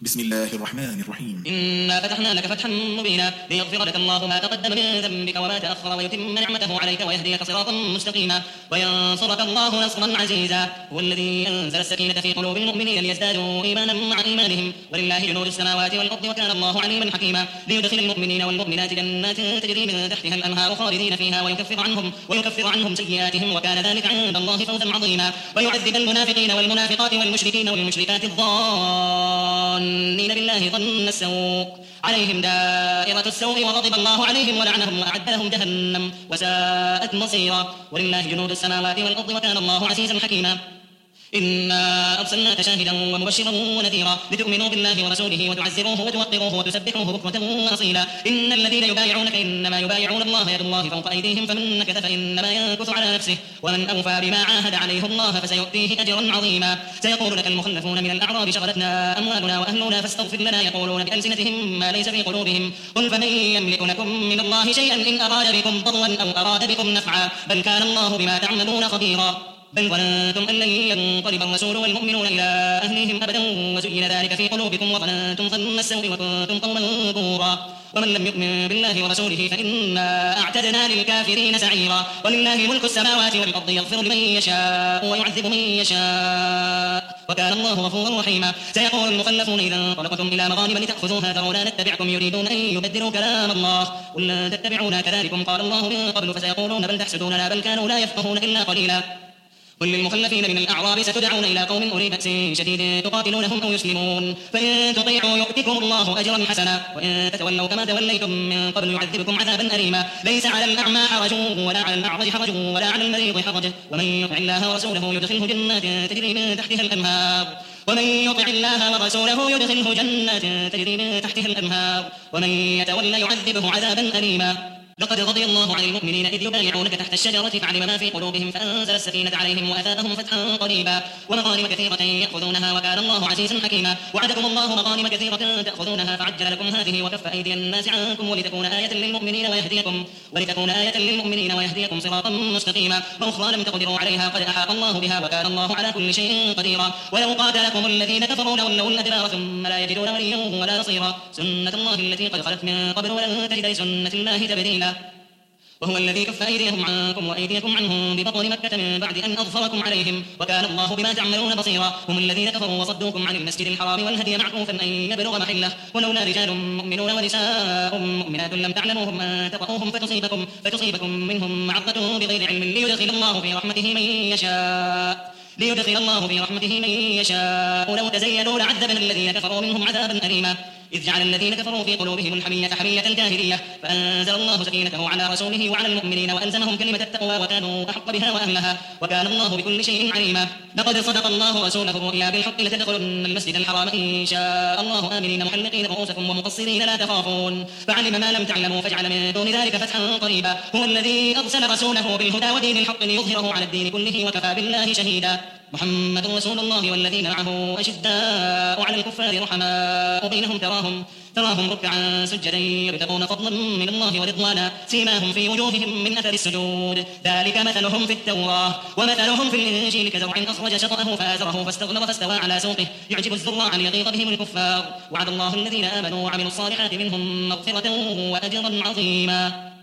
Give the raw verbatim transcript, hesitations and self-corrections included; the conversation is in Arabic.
بسم الله الرحمن الرحيم. إنا فتحنا لك فتحا مبينا ليغفر لك الله ما تقدم من ذنبك وما تأخر ويتم نعمته عليك ويهديك صراطا مستقيما وينصرك الله نصرا عزيزا. هو الذي أنزل السكينة في قلوب المؤمنين ليزدادوا إيمانا مع إيمانهم ولله جنود السماوات والأرض وكان الله عليما حكيما. ليدخل المؤمنين والمؤمنات جنات تجري من تحتها الأنهار خالدين فيها ويكفر عنهم ويكفر عنهم سيئاتهم وكان ذلك عند الله فوزا عظيما. ويعذب المنافقين والمنافقات والمشركين والمشركات الظانين بالله ظن السوء عليهم دائرة السوء وغضب الله عليهم ولعنهم وأعد لهم جهنم وساءت مصيرا. ولله جنود السماوات والأرض وكان الله عزيزا حكيما. إنا أرسلناك شاهدا ومبشرا ونذيرا لتؤمنوا بالله ورسوله وتعزروه وتوقروه وتسبحوه بكرة وأصيلا. إن الذين يبايعونك إنما يبايعون الله يد الله فوق أيديهم فمن نكث فإنما ينكث على نفسه ومن أوفى بما عاهد عليه الله فسيؤتيه أجرا عظيما. سيقول لك المخلفون من الأعراب شغلتنا أموالنا وأهلنا فاستغفر لنا يقولون بألسنتهم ما ليس في قلوبهم قل فمن يملك لكم من الله شيئا إن أراد بكم ضرا أو أراد بكم نفعا بل كان الله بما تعملون خبيرا. بل ظننتم أن لن ينقلب الرسول والمؤمنون إلى أهلهم أبدا وزين ذلك في قلوبكم وظننتم ظن السوء وكنتم قوما بورا. ومن لم يؤمن بالله ورسوله فإنا أعتدنا للكافرين سعيرا. ولله ملك السماوات والأرض يغفر لمن يشاء ويعذب من يشاء وكان الله غفورا رحيما. سيقول المخلفون إذا انطلقتم إلى مغانم لتأخذوها ذرونا نتبعكم يريدون أن يبدلوا كلام الله قل لن تتبعونا كذلكم قال الله من قبل فسيقولون بل تحسدوننا بل كانوا لا يفقهون إلا قليلا. قل للمخلفين من الأعراب ستدعون إلى قوم أولي بأس شديد تقاتلونهم أو يسلمون فإن تطيعوا يؤتكم الله أجرا حسنا وإن تتولوا كما توليتم من قبل يعذبكم عذابا أليما. ليس على الأعمى حرج ولا على الأعرج حرج ولا على المريض حرج ومن يطع الله ورسوله يدخله جنات تجري من تحتها الأنهار ومن يطع الله ورسوله يدخله جنات تجري من تحتها الأنهار ومن يتولى يعذبه عذابا أليما. لقد رضي الله عن المؤمنين إذ يبايعونك تحت الشجرة فعلم ما في قلوبهم فأنزل السكينة عليهم وأثابهم فتحا قريبا ومغانم كثيرة يأخذونها وكان الله عزيزا حكيما. وعدكم الله مغانم كثيرة تأخذونها فعجل لكم هذه وكف أيدي الناس عنكم ولتكون آية للمؤمنين ويهديكم ولتكون آية للمؤمنين ويهديكم صراطا مستقيما. وأخرى لم تقدروا عليها قد أحاط الله بها وكان الله على كل شيء قديرا. ولو قاتلكم الذين كفروا لولوا الأدبار ثم لا يجدون وليا ولا نصيرا. سنة الله التي قد خلت من قبل ولن تجد لسنة الله تبديلا. وهو الذي كف أيديهم عنكم وأيديكم عنهم ببطن مكة من بعد أن أظفركم عليهم وكان الله بما تعملون بصيرا. هم الذين كفروا وصدوكم عن المسجد الحرام والهدي معكوفا أن يبلغ محله ولولا رجال مؤمنون ونساء مؤمنات لم تعلموهم أن تطؤوهم فتصيبكم, فتصيبكم منهم معرة بغير علم ليدخل الله في رحمته من يشاء ليدخل الله في رحمته من يشاء. لو تزينوا لعذبنا الذين كفروا منهم عذابا أليما. إذ جعل الذين كفروا في قلوبهم الحمية حمية الجاهلية فأنزل الله سكينته على رسوله وعلى المؤمنين وألزمهم كلمة التقوى وكانوا أحق بها وأهلها وكان الله بكل شيء عليما. لقد صدق الله رسوله الرؤيا بالحق لتدخلن المسجد الحرام إن شاء الله آمنين محلقين رؤوسكم ومقصرين لا تخافون فعلم ما لم تعلموا فجعل من دون ذلك فتحا قريبا. هو الذي أرسل رسوله بالهدى ودين الحق ليظهره على الدين كله وكفى بالله شهيدا. محمد رسول الله والذين معه أشداء على الكفار رحماء بينهم تراهم تراهم ركعا سجدا يبتغون فضلا من الله ورضوانا سيماهم في وجوههم من أثر السجود ذلك مثلهم في التوراة ومثلهم في الإنجيل كزرع أخرج شطأه فآزره فاستغلظ فاستوى على سوقه يعجب الزراع ليغيظ بهم الكفار. وعد الله الذين آمنوا وعملوا الصالحات منهم مغفرة وأجرا عظيما.